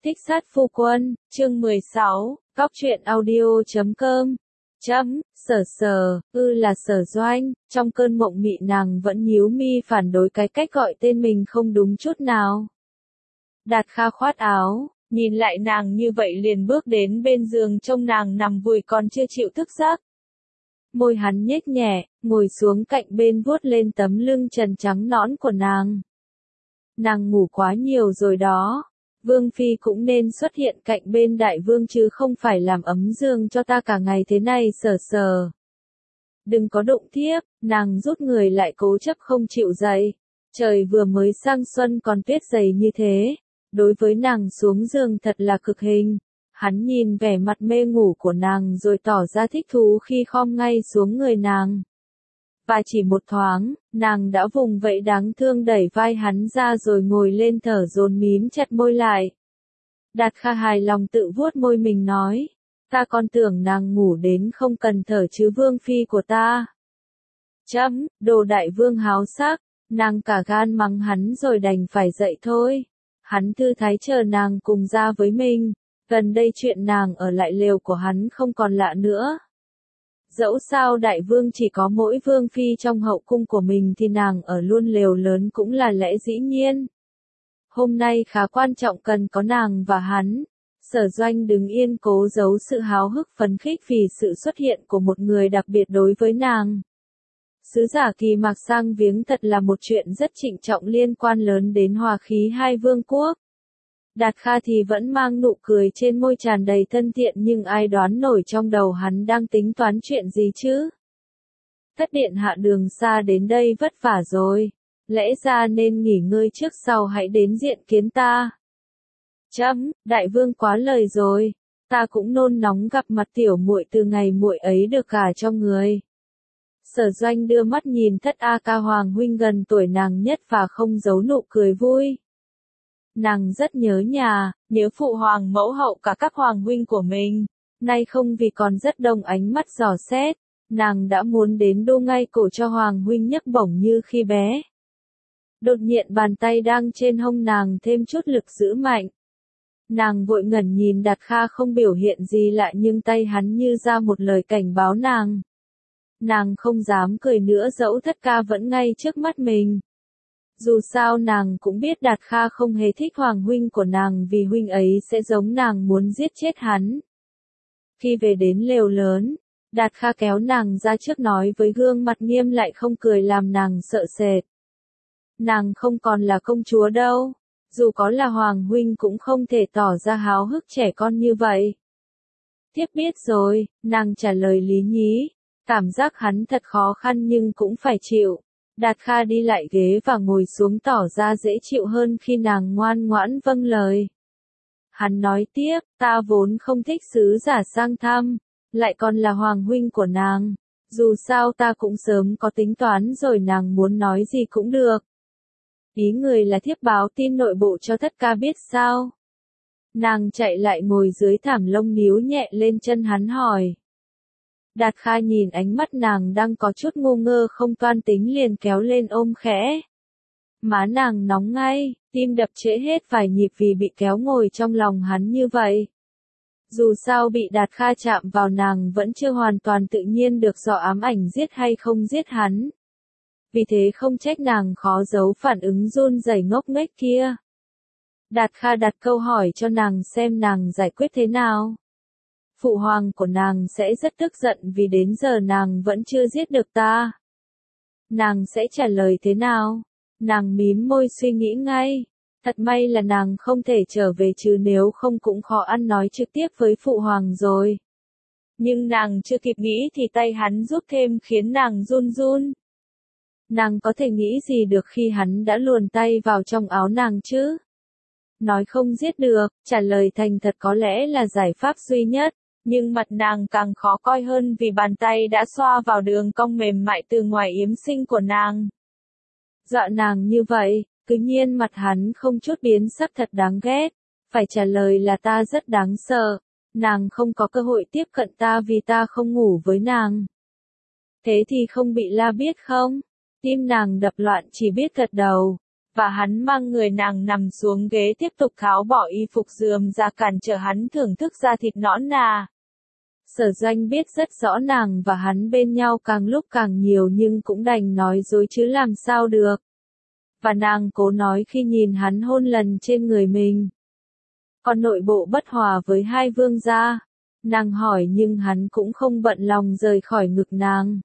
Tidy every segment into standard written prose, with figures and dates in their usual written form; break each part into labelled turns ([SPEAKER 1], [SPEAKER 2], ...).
[SPEAKER 1] Thích sát phu quân, chương 16, Cóc truyện audio.com. Sở, là Sở Doanh, trong cơn mộng mị nàng vẫn nhíu mi phản đối cái cách gọi tên mình không đúng chút nào. Đạt Kha khoát áo, nhìn lại nàng như vậy liền bước đến bên giường trông nàng nằm vùi còn chưa chịu thức giấc. Môi hắn nhếch nhẹ, ngồi xuống cạnh bên vuốt lên tấm lưng trần trắng nõn của nàng. Nàng ngủ quá nhiều rồi đó. Vương Phi cũng nên xuất hiện cạnh bên đại vương chứ không phải làm ấm giường cho ta cả ngày thế này. Sở. Đừng có đụng thiếp, nàng rút người lại cố chấp không chịu dậy. Trời vừa mới sang xuân còn tuyết dày như thế. Đối với nàng xuống giường thật là cực hình. Hắn nhìn vẻ mặt mê ngủ của nàng rồi tỏ ra thích thú khi khom ngay xuống người nàng. Và chỉ một thoáng, nàng đã vùng vẫy đáng thương đẩy vai hắn ra rồi ngồi lên thở dồn mím chặt môi lại. Đạt Kha hài lòng tự vuốt môi mình nói, ta còn tưởng nàng ngủ đến không cần thở chứ Vương Phi của ta. Đồ đại vương háo sắc, nàng cả gan mắng hắn rồi đành phải dậy thôi. Hắn thư thái chờ nàng cùng ra với mình, gần đây chuyện nàng ở lại lều của hắn không còn lạ nữa. Dẫu sao đại vương chỉ có mỗi vương phi trong hậu cung của mình thì nàng ở luôn lều lớn cũng là lẽ dĩ nhiên. Hôm nay khá quan trọng cần có nàng và hắn. Sở Doanh đứng yên cố giấu sự háo hức phấn khích vì sự xuất hiện của một người đặc biệt đối với nàng. Sứ giả Kỳ Mạc sang viếng thật là một chuyện rất trịnh trọng liên quan lớn đến hòa khí hai vương quốc. Đạt Kha thì vẫn mang nụ cười trên môi tràn đầy thân thiện nhưng ai đoán nổi trong đầu hắn đang tính toán chuyện gì chứ? Thất điện hạ đường xa đến đây vất vả rồi, lẽ ra nên nghỉ ngơi trước sau hãy đến diện kiến ta. Đại vương quá lời rồi, ta cũng nôn nóng gặp mặt tiểu muội từ ngày muội ấy được gả cho người. Sở Doanh đưa mắt nhìn Thất A Ca Hoàng huynh gần tuổi nàng nhất và không giấu nụ cười vui. Nàng rất nhớ nhà, nhớ phụ hoàng mẫu hậu cả các hoàng huynh của mình. Nay không vì còn rất đông ánh mắt dò xét, nàng đã muốn đến đô ngay cổ cho hoàng huynh nhấc bổng như khi bé. Đột nhiên bàn tay đang trên hông nàng thêm chút lực giữ mạnh. Nàng vội ngẩn nhìn Đạt Kha không biểu hiện gì lạ nhưng tay hắn như ra một lời cảnh báo nàng. Nàng không dám cười nữa dẫu Thất Ca vẫn ngay trước mắt mình. Dù sao nàng cũng biết Đạt Kha không hề thích hoàng huynh của nàng vì huynh ấy sẽ giống nàng muốn giết chết hắn. Khi về đến lều lớn, Đạt Kha kéo nàng ra trước nói với gương mặt nghiêm lại không cười làm nàng sợ sệt. Nàng không còn là công chúa đâu, dù có là hoàng huynh cũng không thể tỏ ra háo hức trẻ con như vậy. Thiếp biết rồi, nàng trả lời lý nhí, cảm giác hắn thật khó khăn nhưng cũng phải chịu. Đạt Kha đi lại ghế và ngồi xuống tỏ ra dễ chịu hơn khi nàng ngoan ngoãn vâng lời. Hắn nói tiếp, ta vốn không thích sứ giả sang thăm, lại còn là hoàng huynh của nàng. Dù sao ta cũng sớm có tính toán rồi nàng muốn nói gì cũng được. Ý người là thiếp báo tin nội bộ cho Thất Ca biết sao? Nàng chạy lại ngồi dưới thảm lông níu nhẹ lên chân hắn hỏi. Đạt Kha nhìn ánh mắt nàng đang có chút ngu ngơ không toan tính liền kéo lên ôm khẽ. Má nàng nóng ngay, tim đập trễ hết vài nhịp vì bị kéo ngồi trong lòng hắn như vậy. Dù sao bị Đạt Kha chạm vào nàng vẫn chưa hoàn toàn tự nhiên được rõ ám ảnh giết hay không giết hắn. Vì thế không trách nàng khó giấu phản ứng run rẩy ngốc nghếch kia. Đạt Kha đặt câu hỏi cho nàng xem nàng giải quyết thế nào. Phụ hoàng của nàng sẽ rất tức giận vì đến giờ nàng vẫn chưa giết được ta. Nàng sẽ trả lời thế nào? Nàng mím môi suy nghĩ ngay. Thật may là nàng không thể trở về chứ nếu không cũng khó ăn nói trực tiếp với phụ hoàng rồi. Nhưng nàng chưa kịp nghĩ thì tay hắn rút thêm khiến nàng run run. Nàng có thể nghĩ gì được khi hắn đã luồn tay vào trong áo nàng chứ? Nói không giết được, trả lời thành thật có lẽ là giải pháp duy nhất. Nhưng mặt nàng càng khó coi hơn vì bàn tay đã xoa vào đường cong mềm mại từ ngoài yếm sinh của nàng. Dọa nàng như vậy, cứ nhiên mặt hắn không chút biến sắc thật đáng ghét. Phải trả lời là ta rất đáng sợ. Nàng không có cơ hội tiếp cận ta vì ta không ngủ với nàng. Thế thì không bị la biết không? Tim nàng đập loạn chỉ biết gật đầu. và hắn mang người nàng nằm xuống ghế tiếp tục tháo bỏ y phục rườm ra cản trở hắn thưởng thức da thịt nõn nà. Sở Doanh biết rất rõ nàng và hắn bên nhau càng lúc càng nhiều nhưng cũng đành nói dối chứ làm sao được. Và nàng cố nói khi nhìn hắn hôn lần trên người mình. Còn nội bộ bất hòa với hai vương gia. Nàng hỏi nhưng hắn cũng không bận lòng rời khỏi ngực nàng.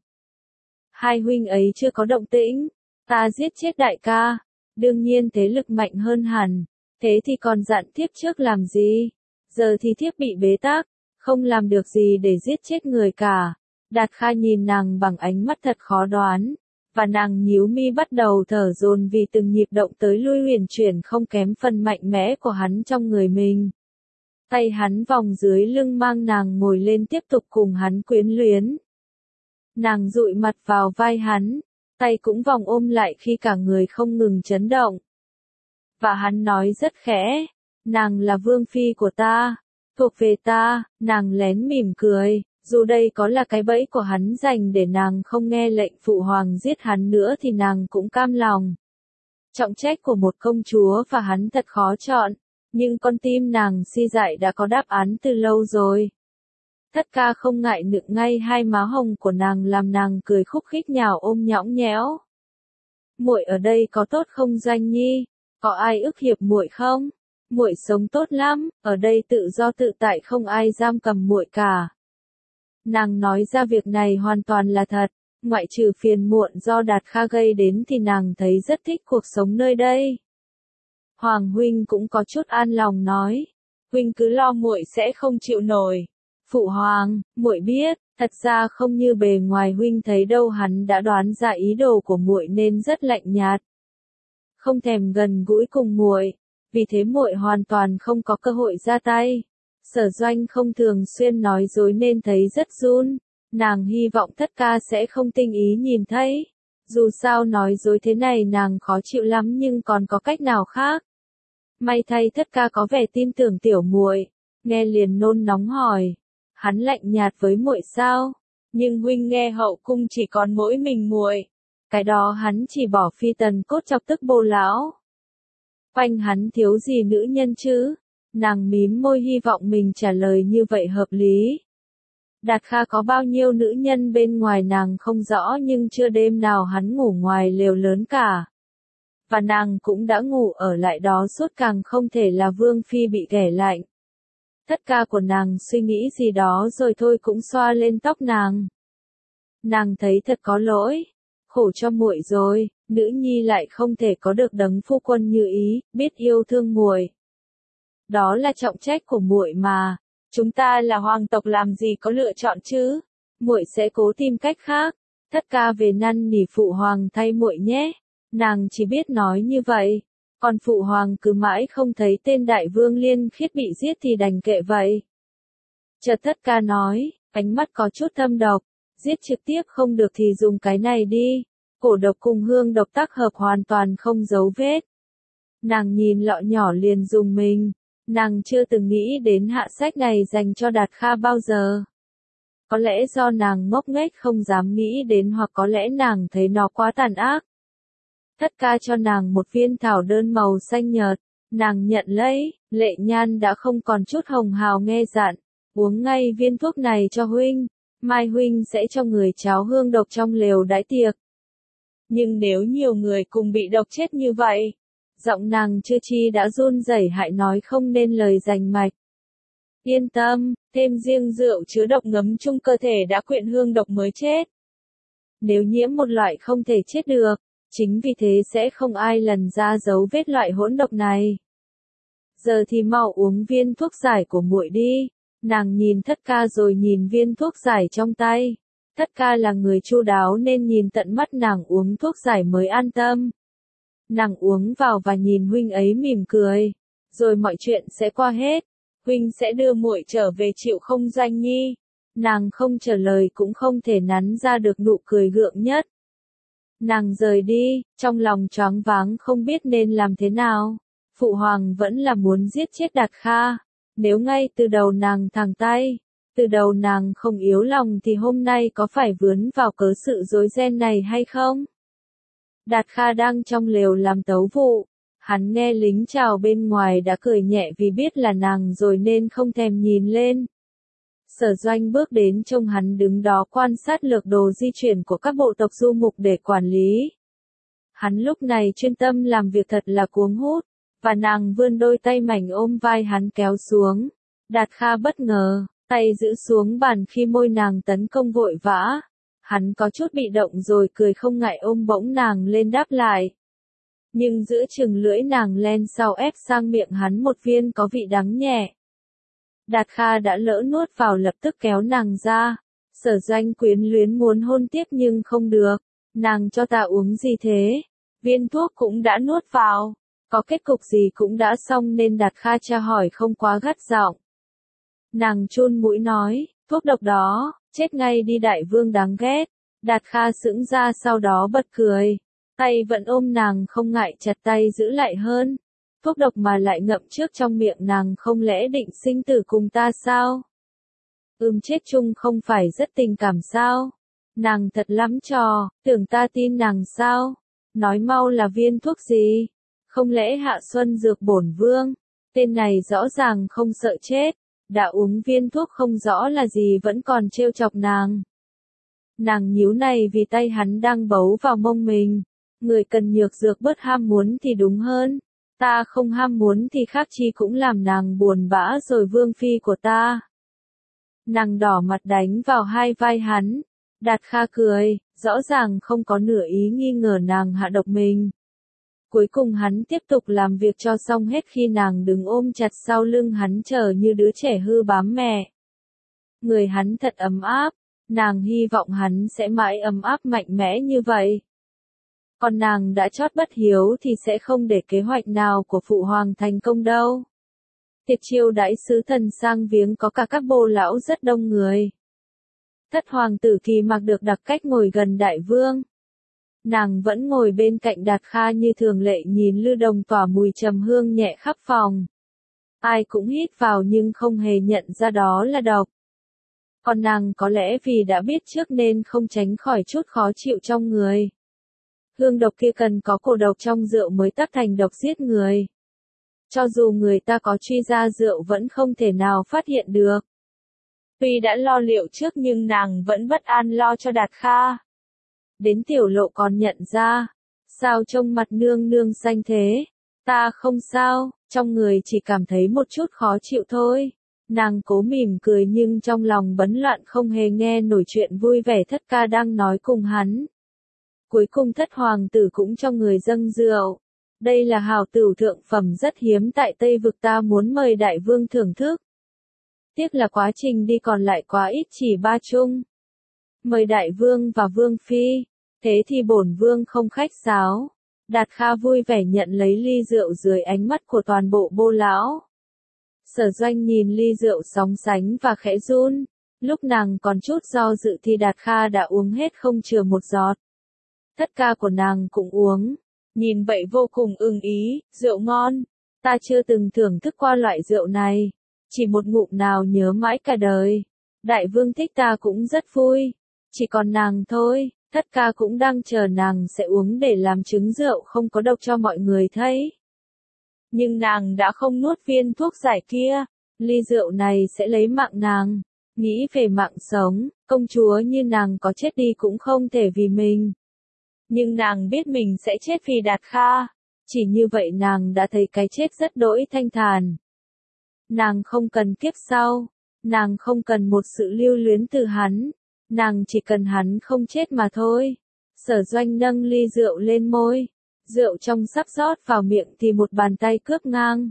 [SPEAKER 1] Hai huynh ấy chưa có động tĩnh. Ta giết chết đại ca. Đương nhiên thế lực mạnh hơn hẳn. Thế thì còn dặn thiếp trước làm gì? Giờ thì thiếp bị bế tắc. Không làm được gì để giết chết người cả. Đạt Kha nhìn nàng bằng ánh mắt thật khó đoán. Và nàng nhíu mi bắt đầu thở dồn vì từng nhịp động tới lui huyền chuyển không kém phần mạnh mẽ của hắn trong người mình. Tay hắn vòng dưới lưng mang nàng ngồi lên tiếp tục cùng hắn quyến luyến. Nàng dụi mặt vào vai hắn, tay cũng vòng ôm lại khi cả người không ngừng chấn động. Và hắn nói rất khẽ, nàng là vương phi của ta, thuộc về ta, nàng lén mỉm cười. Dù đây có là cái bẫy của hắn dành để nàng không nghe lệnh phụ hoàng giết hắn nữa thì nàng cũng cam lòng. Trọng trách của một công chúa và hắn thật khó chọn, nhưng con tim nàng si dại đã có đáp án từ lâu rồi. Thất ca không ngại nựng ngay hai má hồng của nàng làm nàng cười khúc khích nhào ôm nhõng nhẽo. Muội ở đây có tốt không Doanh Nhi? Có ai ức hiếp muội không? Muội sống tốt lắm, ở đây tự do tự tại không ai giam cầm muội cả. Nàng nói ra việc này hoàn toàn là thật, ngoại trừ phiền muộn do Đạt Kha gây đến thì nàng thấy rất thích cuộc sống nơi đây. Hoàng huynh cũng có chút an lòng nói, huynh cứ lo muội sẽ không chịu nổi. Phụ hoàng, muội biết, thật ra không như bề ngoài huynh thấy đâu, hắn đã đoán ra ý đồ của muội nên rất lạnh nhạt, không thèm gần gũi cùng muội, vì thế muội hoàn toàn không có cơ hội ra tay. Sở Doanh không thường xuyên nói dối nên thấy rất run, nàng hy vọng Thất ca sẽ không tinh ý nhìn thấy. Dù sao nói dối thế này nàng khó chịu lắm nhưng còn có cách nào khác. May thay Thất ca có vẻ tin tưởng tiểu muội, nghe liền nôn nóng hỏi, hắn lạnh nhạt với muội sao? Nhưng huynh nghe hậu cung chỉ còn mỗi mình muội, cái đó hắn chỉ bỏ phi tần cốt chọc tức Bồ lão. Quanh hắn thiếu gì nữ nhân chứ? Nàng mím môi hy vọng mình trả lời như vậy hợp lý. Đạt Kha có bao nhiêu nữ nhân bên ngoài nàng không rõ nhưng chưa đêm nào hắn ngủ ngoài lều lớn cả. Và nàng cũng đã ngủ ở lại đó suốt, càng không thể là vương phi bị ghẻ lạnh. Thất ca của nàng suy nghĩ gì đó rồi thôi cũng xoa lên tóc nàng. Nàng thấy thật có lỗi, khổ cho muội rồi, nữ nhi lại không thể có được đấng phu quân như ý, biết yêu thương muội. Đó là trọng trách của muội mà, chúng ta là hoàng tộc làm gì có lựa chọn chứ? Muội sẽ cố tìm cách khác. Thất ca về năn nỉ phụ hoàng thay muội nhé. Nàng chỉ biết nói như vậy, còn phụ hoàng cứ mãi không thấy tên đại vương Liên Khiết bị giết thì đành kệ vậy. Chợt Thất ca nói, ánh mắt có chút thâm độc, giết trực tiếp không được thì dùng cái này đi. Cổ độc cùng hương độc tác hợp hoàn toàn không dấu vết. Nàng nhìn lọ nhỏ liền dùng mình. Nàng chưa từng nghĩ đến hạ sách này dành cho Đạt Kha bao giờ. Có lẽ do nàng ngốc nghếch không dám nghĩ đến, hoặc có lẽ nàng thấy nó quá tàn ác. Thất ca cho nàng một viên thảo đơn màu xanh nhợt, nàng nhận lấy, Lệ Nhan đã không còn chút hồng hào nghe dặn, uống ngay viên thuốc này cho huynh, mai huynh sẽ cho người cháo hương độc trong lều đãi tiệc. Nhưng nếu nhiều người cùng bị độc chết như vậy, giọng nàng chưa chi đã run rẩy hại nói không nên lời rành mạch. Yên tâm, thêm riêng rượu chứa độc ngấm chung cơ thể đã quyện hương độc mới chết. Nếu nhiễm một loại không thể chết được, chính vì thế sẽ không ai lần ra dấu vết loại hỗn độc này. Giờ thì mau uống viên thuốc giải của muội đi. Nàng nhìn Thất ca rồi nhìn viên thuốc giải trong tay. Thất ca là người chu đáo nên nhìn tận mắt nàng uống thuốc giải mới an tâm. Nàng uống vào và nhìn huynh ấy mỉm cười, rồi mọi chuyện sẽ qua hết. Huynh sẽ đưa muội trở về chịu không Doanh Nhi? Nàng không trả lời cũng không thể nắn ra được nụ cười gượng nhất. Nàng rời đi, trong lòng choáng váng không biết nên làm thế nào. Phụ hoàng vẫn là muốn giết chết Đạt Kha. Nếu ngay từ đầu nàng thẳng tay, từ đầu nàng không yếu lòng thì hôm nay có phải vướng vào cớ sự rối ren này hay không? Đạt Kha đang trong lều làm tấu vụ. Hắn nghe lính chào bên ngoài đã cười nhẹ vì biết là nàng rồi nên không thèm nhìn lên. Sở Doanh bước đến trông hắn đứng đó quan sát lược đồ di chuyển của các bộ tộc du mục để quản lý. Hắn lúc này chuyên tâm làm việc thật là cuống hút, và nàng vươn đôi tay mảnh ôm vai hắn kéo xuống. Đạt Kha bất ngờ, tay giữ xuống bàn khi môi nàng tấn công vội vã. Hắn có chút bị động rồi cười không ngại ôm bỗng nàng lên đáp lại. Nhưng giữa chừng lưỡi nàng len sau ép sang miệng hắn một viên có vị đắng nhẹ. Đạt Kha đã lỡ nuốt vào lập tức kéo nàng ra. Sở Doanh quyến luyến muốn hôn tiếp nhưng không được. Nàng cho ta uống gì thế? Viên thuốc cũng đã nuốt vào. Có kết cục gì cũng đã xong nên Đạt Kha tra hỏi không quá gắt giọng. Nàng chun mũi nói, thuốc độc đó, chết ngay đi đại vương đáng ghét. Đạt Kha sững ra sau đó bật cười. Tay vẫn ôm nàng không ngại chặt tay giữ lại hơn. Thuốc độc mà lại ngậm trước trong miệng nàng không lẽ định sinh tử cùng ta sao? Chết chung không phải rất tình cảm sao? Nàng thật lắm trò, tưởng ta tin nàng sao? Nói mau là viên thuốc gì? Không lẽ Hạ Xuân Dược Bổn Vương? Tên này rõ ràng không sợ chết. Đã uống viên thuốc không rõ là gì vẫn còn trêu chọc nàng. Nàng nhíu này vì tay hắn đang bấu vào mông mình. Người cần nhược dược bớt ham muốn thì đúng hơn. Ta không ham muốn thì khác chi cũng làm nàng buồn bã rồi vương phi của ta. Nàng đỏ mặt đánh vào hai vai hắn. Đạt Kha cười, rõ ràng không có nửa ý nghi ngờ nàng hạ độc mình. Cuối cùng hắn tiếp tục làm việc cho xong hết khi nàng đứng ôm chặt sau lưng hắn chờ như đứa trẻ hư bám mẹ. Người hắn thật ấm áp, nàng hy vọng hắn sẽ mãi ấm áp mạnh mẽ như vậy. Còn nàng đã chót bất hiếu thì sẽ không để kế hoạch nào của phụ hoàng thành công đâu. Tiệc chiêu đãi sứ thần sang viếng có cả các bô lão rất đông người. Thất hoàng tử Kỳ Mạc được đặc cách ngồi gần đại vương. Nàng vẫn ngồi bên cạnh Đạt Kha như thường lệ nhìn lư đồng tỏa mùi trầm hương nhẹ khắp phòng. Ai cũng hít vào nhưng không hề nhận ra đó là độc. Còn nàng có lẽ vì đã biết trước nên không tránh khỏi chút khó chịu trong người. Hương độc kia cần có cổ độc trong rượu mới tác thành độc giết người. Cho dù người ta có truy ra rượu vẫn không thể nào phát hiện được. Tuy đã lo liệu trước nhưng nàng vẫn bất an lo cho Đạt Kha. Đến tiểu lộ còn nhận ra. Sao trông mặt nương nương xanh thế? Ta không sao, trong người chỉ cảm thấy một chút khó chịu thôi. Nàng cố mỉm cười nhưng trong lòng bấn loạn không hề nghe nổi chuyện vui vẻ thất ca đang nói cùng hắn. Cuối cùng thất hoàng tử cũng cho người dâng rượu. Đây là hào tửu thượng phẩm rất hiếm tại Tây Vực ta muốn mời đại vương thưởng thức. Tiếc là quá trình đi còn lại quá ít chỉ 3 chung. Mời đại vương và vương phi. Thế thì bổn vương không khách sáo. Đạt Kha vui vẻ nhận lấy ly rượu dưới ánh mắt của toàn bộ bô lão. Sở Doanh nhìn ly rượu sóng sánh và khẽ run. Lúc nàng còn chút do dự thì Đạt Kha đã uống hết không chừa một giọt. Thất ca của nàng cũng uống. Nhìn vậy vô cùng ưng ý, rượu ngon. Ta chưa từng thưởng thức qua loại rượu này. Chỉ một ngụm nào nhớ mãi cả đời. Đại vương thích ta cũng rất vui. Chỉ còn nàng thôi, thất ca cũng đang chờ nàng sẽ uống để làm chứng rượu không có độc cho mọi người thấy. Nhưng nàng đã không nuốt viên thuốc giải kia. Ly rượu này sẽ lấy mạng nàng. Nghĩ về mạng sống, công chúa như nàng có chết đi cũng không thể vì mình. Nhưng nàng biết mình sẽ chết vì Đạt Kha. Chỉ như vậy nàng đã thấy cái chết rất đỗi thanh thản. Nàng không cần kiếp sau. Nàng không cần một sự lưu luyến từ hắn. Nàng chỉ cần hắn không chết mà thôi. Sở Doanh nâng ly rượu lên môi. Rượu trong sắp rót vào miệng thì một bàn tay cướp ngang.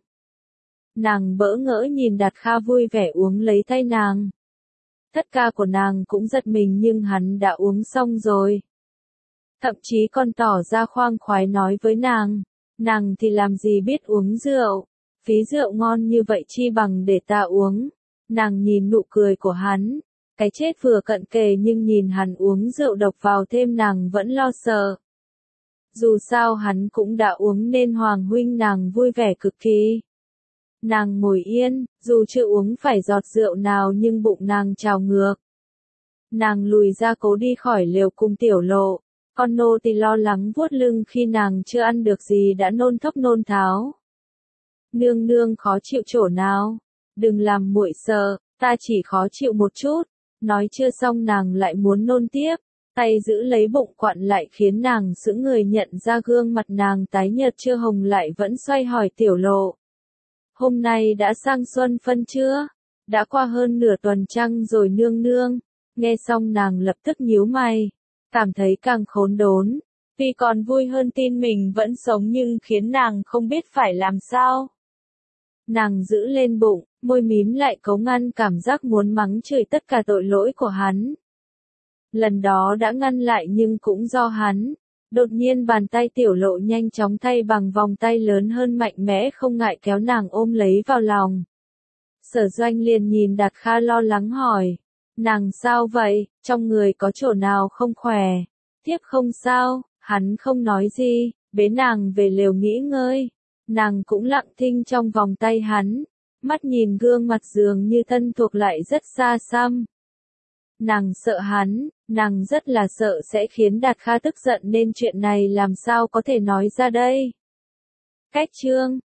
[SPEAKER 1] Nàng bỡ ngỡ nhìn Đạt Kha vui vẻ uống lấy tay nàng. Thất ca của nàng cũng giật mình nhưng hắn đã uống xong rồi. Thậm chí còn tỏ ra khoang khoái nói với nàng. Nàng thì làm gì biết uống rượu. Phí rượu ngon như vậy chi bằng để ta uống. Nàng nhìn nụ cười của hắn. Cái chết vừa cận kề nhưng nhìn hắn uống rượu độc vào thêm nàng vẫn lo sợ. Dù sao hắn cũng đã uống nên hoàng huynh nàng vui vẻ cực kỳ. Nàng ngồi yên, dù chưa uống phải giọt rượu nào nhưng bụng nàng trào ngược. Nàng lùi ra cố đi khỏi lều cùng tiểu lộ. Con nô tỳ lo lắng vuốt lưng khi nàng chưa ăn được gì đã nôn thốc nôn tháo. Nương nương khó chịu chỗ nào? Đừng làm muội sợ, ta chỉ khó chịu một chút. Nói chưa xong nàng lại muốn nôn tiếp, tay giữ lấy bụng quặn lại khiến nàng sững người, nhận ra gương mặt nàng tái nhợt chưa hồng lại vẫn xoay hỏi Tiểu Lộ. Hôm nay đã sang xuân phân chưa? Đã qua hơn nửa tuần trăng rồi nương nương. Nghe xong nàng lập tức nhíu mày, cảm thấy càng khốn đốn. Tuy còn vui hơn tin mình vẫn sống nhưng khiến nàng không biết phải làm sao. Nàng giữ lên bụng, môi mím lại cố ngăn cảm giác muốn mắng chửi tất cả tội lỗi của hắn. Lần đó đã ngăn lại nhưng cũng do hắn. Đột nhiên bàn tay Tiểu Lộ nhanh chóng thay bằng vòng tay lớn hơn mạnh mẽ không ngại kéo nàng ôm lấy vào lòng. Sở Doanh liền nhìn Đạt Kha lo lắng hỏi. Nàng sao vậy, trong người có chỗ nào không khỏe? Tiếp không sao, hắn không nói gì, bế nàng về lều nghỉ ngơi. Nàng cũng lặng thinh trong vòng tay hắn, mắt nhìn gương mặt dường như thân thuộc lại rất xa xăm. Nàng sợ hắn, nàng rất là sợ sẽ khiến Đạt Kha tức giận nên chuyện này làm sao có thể nói ra đây. Cách chương